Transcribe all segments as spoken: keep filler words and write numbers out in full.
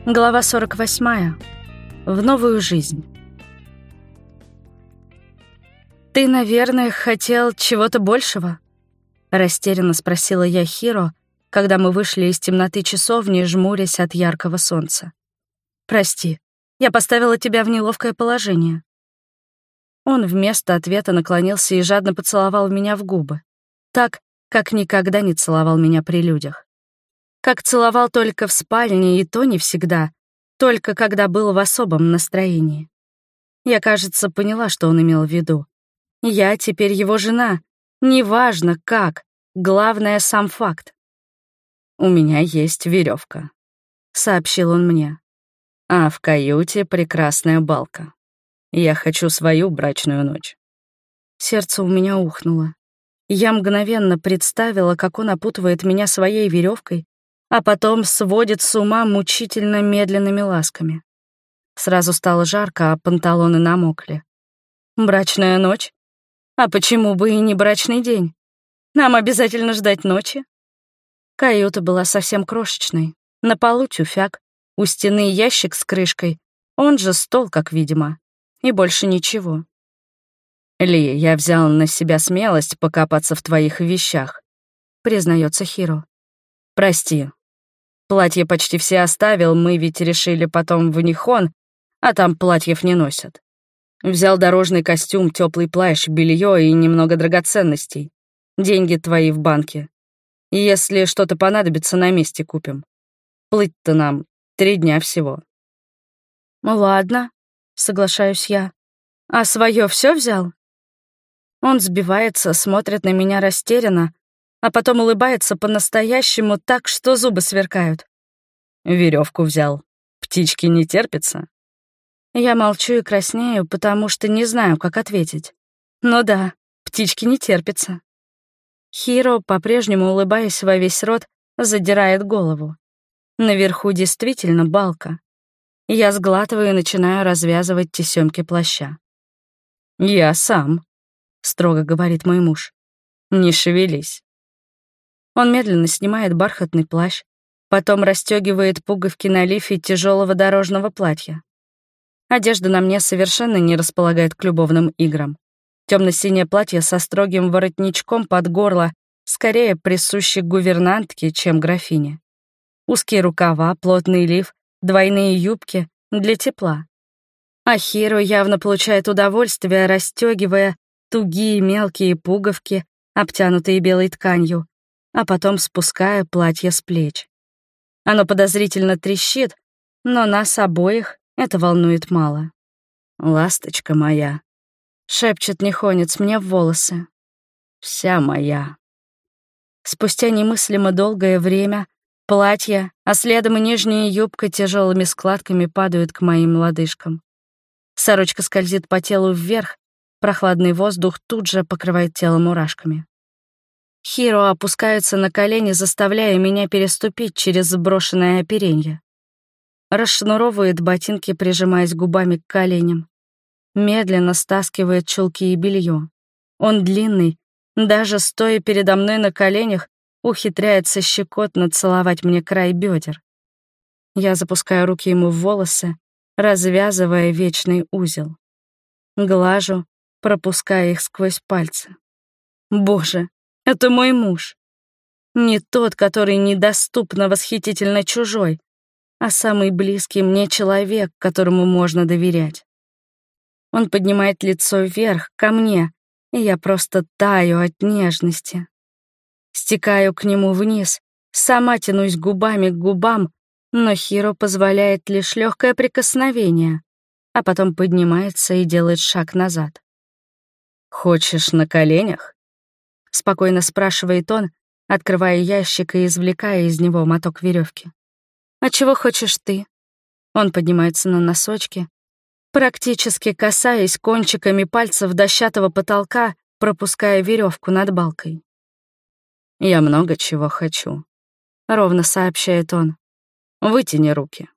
Глава сорок восьмая. В новую жизнь. «Ты, наверное, хотел чего-то большего?» — растерянно спросила я Хиро, когда мы вышли из темноты часовни, жмурясь от яркого солнца. «Прости, я поставила тебя в неловкое положение». Он вместо ответа наклонился и жадно поцеловал меня в губы, так, как никогда не целовал меня при людях. Как целовал только в спальне, и то не всегда, только когда был в особом настроении. Я, кажется, поняла, что он имел в виду. Я теперь его жена. Неважно, как. Главное — сам факт. «У меня есть веревка, сообщил он мне. «А в каюте прекрасная балка. Я хочу свою брачную ночь». Сердце у меня ухнуло. Я мгновенно представила, как он опутывает меня своей веревкой, а потом сводит с ума мучительно медленными ласками. Сразу стало жарко, а панталоны намокли. Брачная ночь? А почему бы и не брачный день? Нам обязательно ждать ночи? Каюта была совсем крошечной. На полу тюфяк, у стены ящик с крышкой, он же стол, как видимо, и больше ничего. «Ли, я взял на себя смелость покопаться в твоих вещах», — признается Хиро. «Прости. Платье почти все оставил, мы ведь решили потом в Нихон, а там платьев не носят. Взял дорожный костюм, теплый плащ, белье и немного драгоценностей. Деньги твои в банке. Если что-то понадобится, на месте купим. Плыть-то нам три дня всего». «Ну ладно», — соглашаюсь я. «А свое все взял?» Он сбивается, смотрит на меня растерянно, а потом улыбается по-настоящему так, что зубы сверкают. «Веревку взял. Птички не терпится?» Я молчу и краснею, потому что не знаю, как ответить. Ну да, птички не терпится. Хиро, по-прежнему улыбаясь во весь рот, задирает голову. Наверху действительно балка. Я сглатываю и начинаю развязывать тесёмки плаща. «Я сам», — строго говорит мой муж. «Не шевелись». Он медленно снимает бархатный плащ, потом расстёгивает пуговки на лифе тяжелого дорожного платья. Одежда на мне совершенно не располагает к любовным играм. Темно-синее платье со строгим воротничком под горло скорее присуще гувернантке, чем графине. Узкие рукава, плотный лиф, двойные юбки для тепла. А Хиро явно получает удовольствие, расстёгивая тугие мелкие пуговки, обтянутые белой тканью, а потом спуская платье с плеч. Оно подозрительно трещит, но нас обоих это волнует мало. «Ласточка моя», — шепчет нихонец мне в волосы. «Вся моя». Спустя немыслимо долгое время платье, а следом и нижняя юбка тяжелыми складками падают к моим лодыжкам. Сорочка скользит по телу вверх, прохладный воздух тут же покрывает тело мурашками. Хиро опускается на колени, заставляя меня переступить через сброшенное оперенье. Расшнуровывает ботинки, прижимаясь губами к коленям. Медленно стаскивает чулки и белье. Он длинный, даже стоя передо мной на коленях, ухитряется щекотно целовать мне край бедер. Я запускаю руки ему в волосы, развязывая вечный узел. Глажу, пропуская их сквозь пальцы. Боже, это мой муж. Не тот, который недоступно восхитительно чужой, а самый близкий мне человек, которому можно доверять. Он поднимает лицо вверх, ко мне, и я просто таю от нежности. Стекаю к нему вниз, сама тянусь губами к губам, но Хиро позволяет лишь легкое прикосновение, а потом поднимается и делает шаг назад. «Хочешь на коленях?» — спокойно спрашивает он, открывая ящик и извлекая из него моток веревки. «А чего хочешь ты?» Он поднимается на носочки, практически касаясь кончиками пальцев дощатого потолка, пропуская веревку над балкой. «Я много чего хочу», — ровно сообщает он. «Вытяни руки».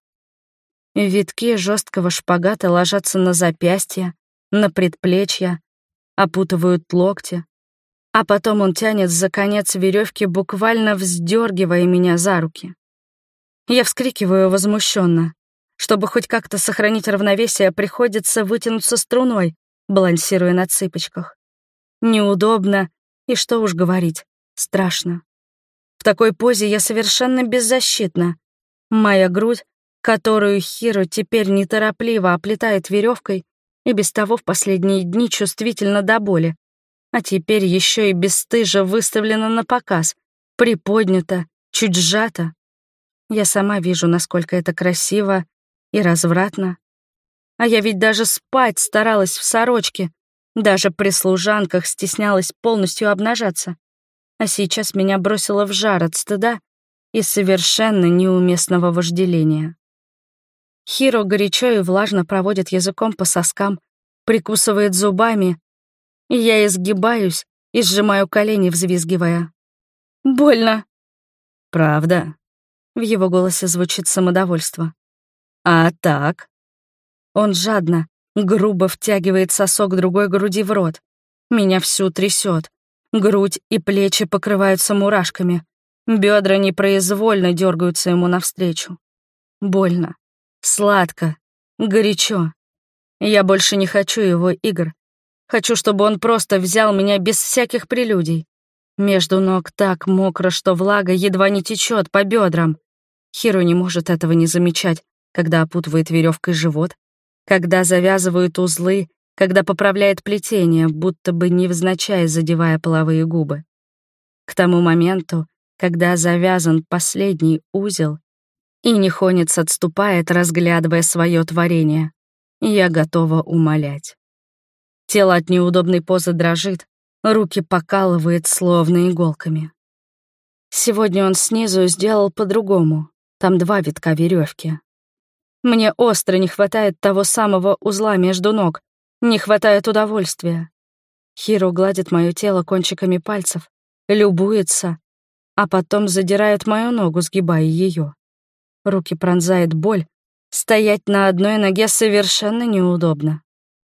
Витки жесткого шпагата ложатся на запястья, на предплечья, опутывают локти, а потом он тянет за конец веревки, буквально вздергивая меня за руки. Я вскрикиваю возмущенно, Чтобы хоть как-то сохранить равновесие, приходится вытянуться струной, балансируя на цыпочках. Неудобно, и что уж говорить, страшно. В такой позе я совершенно беззащитна. Моя грудь, которую Хиро теперь неторопливо оплетает веревкой, и без того в последние дни чувствительна до боли, а теперь еще и бесстыжо выставлена на показ, приподнята, чуть сжата. Я сама вижу, насколько это красиво и развратно. А я ведь даже спать старалась в сорочке, даже при служанках стеснялась полностью обнажаться. А сейчас меня бросило в жар от стыда и совершенно неуместного вожделения. Хиро горячо и влажно проводит языком по соскам, прикусывает зубами, и я изгибаюсь и сжимаю колени, взвизгивая. «Больно!» «Правда?» — в его голосе звучит самодовольство. «А так?» Он жадно, грубо втягивает сосок другой груди в рот. Меня всю трясет. Грудь и плечи покрываются мурашками. Бедра непроизвольно дергаются ему навстречу. Больно, сладко, горячо. Я больше не хочу его игр. Хочу, чтобы он просто взял меня без всяких прелюдий. Между ног так мокро, что влага едва не течет по бедрам. Хиро не может этого не замечать, когда опутывает веревкой живот, когда завязывают узлы, когда поправляет плетение, будто бы невзначай задевая половые губы. К тому моменту, когда завязан последний узел, и Нихонец отступает, разглядывая свое творение, я готова умолять. Тело от неудобной позы дрожит, руки покалывает словно иголками. Сегодня он снизу сделал по-другому, там два витка веревки. Мне остро не хватает того самого узла между ног, не хватает удовольствия. Хиро гладит мое тело кончиками пальцев, любуется, а потом задирает мою ногу, сгибая ее. Руки пронзает боль, стоять на одной ноге совершенно неудобно.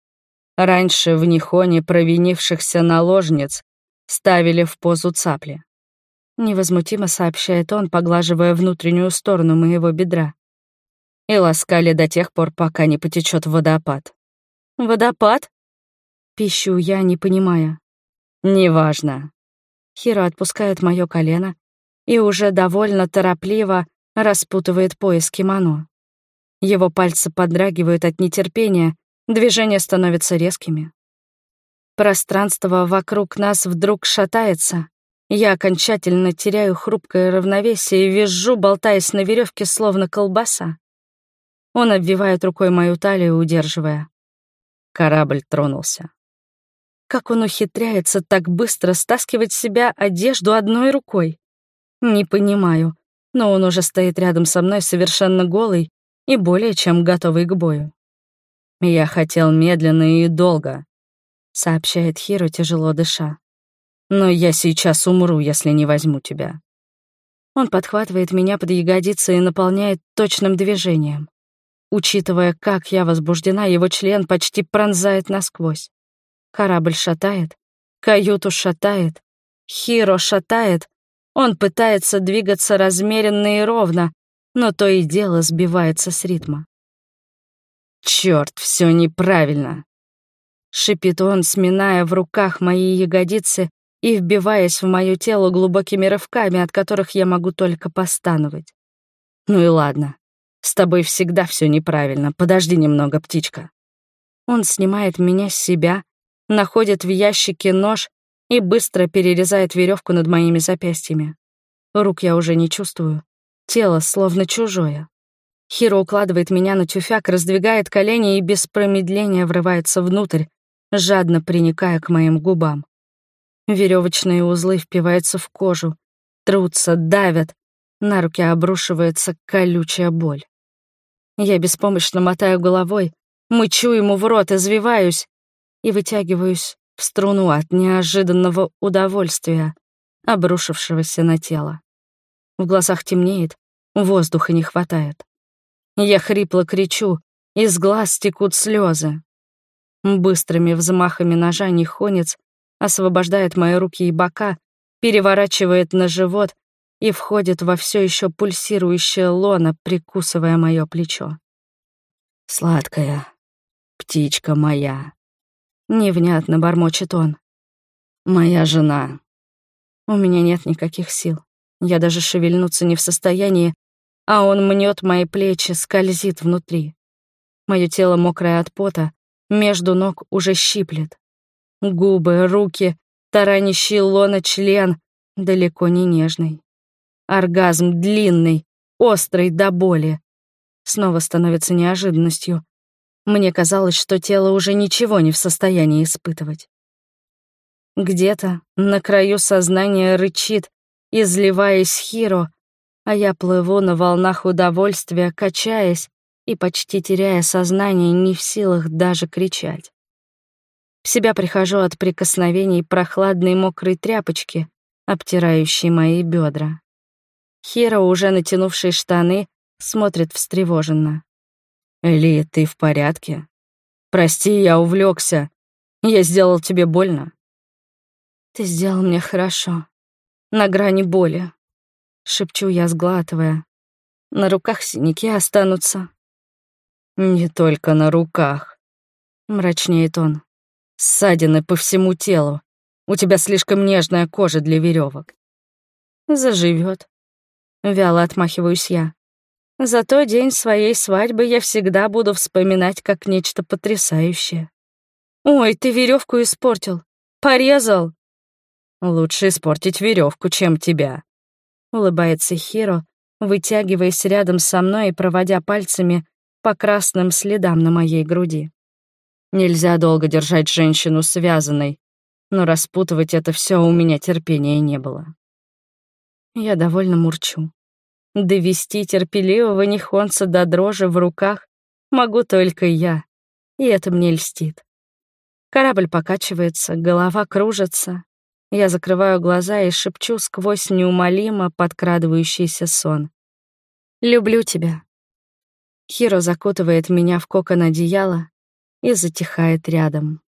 Раньше в Нихоне провинившихся наложниц ставили в позу цапли. Невозмутимо сообщает он, поглаживая внутреннюю сторону моего бедра. И ласкали до тех пор, пока не потечет водопад. «Водопад?» Пищу я, не понимая. «Неважно». Хиро отпускает мое колено и уже довольно торопливо распутывает пояс кимоно. Его пальцы подрагивают от нетерпения, движения становятся резкими. Пространство вокруг нас вдруг шатается. Я окончательно теряю хрупкое равновесие и визжу, болтаясь на веревке, словно колбаса. Он обвивает рукой мою талию, удерживая. Корабль тронулся. Как он ухитряется так быстро стаскивать с себя одежду одной рукой? Не понимаю, но он уже стоит рядом со мной совершенно голый и более чем готовый к бою. «Я хотел медленно и долго», — сообщает Хиро, тяжело дыша. «Но я сейчас умру, если не возьму тебя». Он подхватывает меня под ягодицы и наполняет точным движением. Учитывая, как я возбуждена, его член почти пронзает насквозь. Корабль шатает, каюту шатает, Хиро шатает. Он пытается двигаться размеренно и ровно, но то и дело сбивается с ритма. «Чёрт, всё неправильно!» — шипит он, сминая в руках мои ягодицы и вбиваясь в моё тело глубокими рывками, от которых я могу только постановать. «Ну и ладно. С тобой всегда всё неправильно. Подожди немного, птичка». Он снимает меня с себя, находит в ящике нож и быстро перерезает веревку над моими запястьями. Рук я уже не чувствую. Тело словно чужое. Хиро укладывает меня на тюфяк, раздвигает колени и без промедления врывается внутрь, жадно приникая к моим губам. Веревочные узлы впиваются в кожу, трутся, давят, на руки обрушивается колючая боль. Я беспомощно мотаю головой, мычу ему в рот, извиваюсь и вытягиваюсь в струну от неожиданного удовольствия, обрушившегося на тело. В глазах темнеет, воздуха не хватает. Я хрипло кричу, из глаз текут слезы. Быстрыми взмахами ножа Нихонец освобождает мои руки и бока, переворачивает на живот и входит во все еще пульсирующее лоно, прикусывая мое плечо. Сладкая, птичка моя. Невнятно бормочет он. Моя жена. У меня нет никаких сил. Я даже шевельнуться не в состоянии, а он мнет мои плечи, скользит внутри. Мое тело мокрое от пота, между ног уже щиплет. Губы, руки, таранящий лона член, далеко не нежный. Оргазм длинный, острый до боли. Снова становится неожиданностью. Мне казалось, что тело уже ничего не в состоянии испытывать. Где-то на краю сознания рычит, изливаясь Хиро, а я плыву на волнах удовольствия, качаясь и почти теряя сознание, не в силах даже кричать. В себя прихожу от прикосновений прохладной мокрой тряпочки, обтирающей мои бедра. Хиро, уже натянувший штаны, смотрит встревоженно. «Ли, ты в порядке? Прости, я увлекся. Я сделал тебе больно?» «Ты сделал мне хорошо. На грани боли», — шепчу я, сглатывая. «На руках синяки останутся». «Не только на руках», — мрачнеет он. «Ссадины по всему телу. У тебя слишком нежная кожа для веревок. Заживет. Вяло отмахиваюсь я. Зато день своей свадьбы я всегда буду вспоминать как нечто потрясающее. «Ой, ты веревку испортил. Порезал». «Лучше испортить веревку, чем тебя», — улыбается Хиро, вытягиваясь рядом со мной и проводя пальцами по красным следам на моей груди. «Нельзя долго держать женщину связанной, но распутывать это все у меня терпения не было». Я довольно мурчу. Довести терпеливого нихонца до дрожи в руках могу только я, и это мне льстит. Корабль покачивается, голова кружится. Я закрываю глаза и шепчу сквозь неумолимо подкрадывающийся сон. «Люблю тебя». Хиро закутывает меня в кокон одеяла и затихает рядом.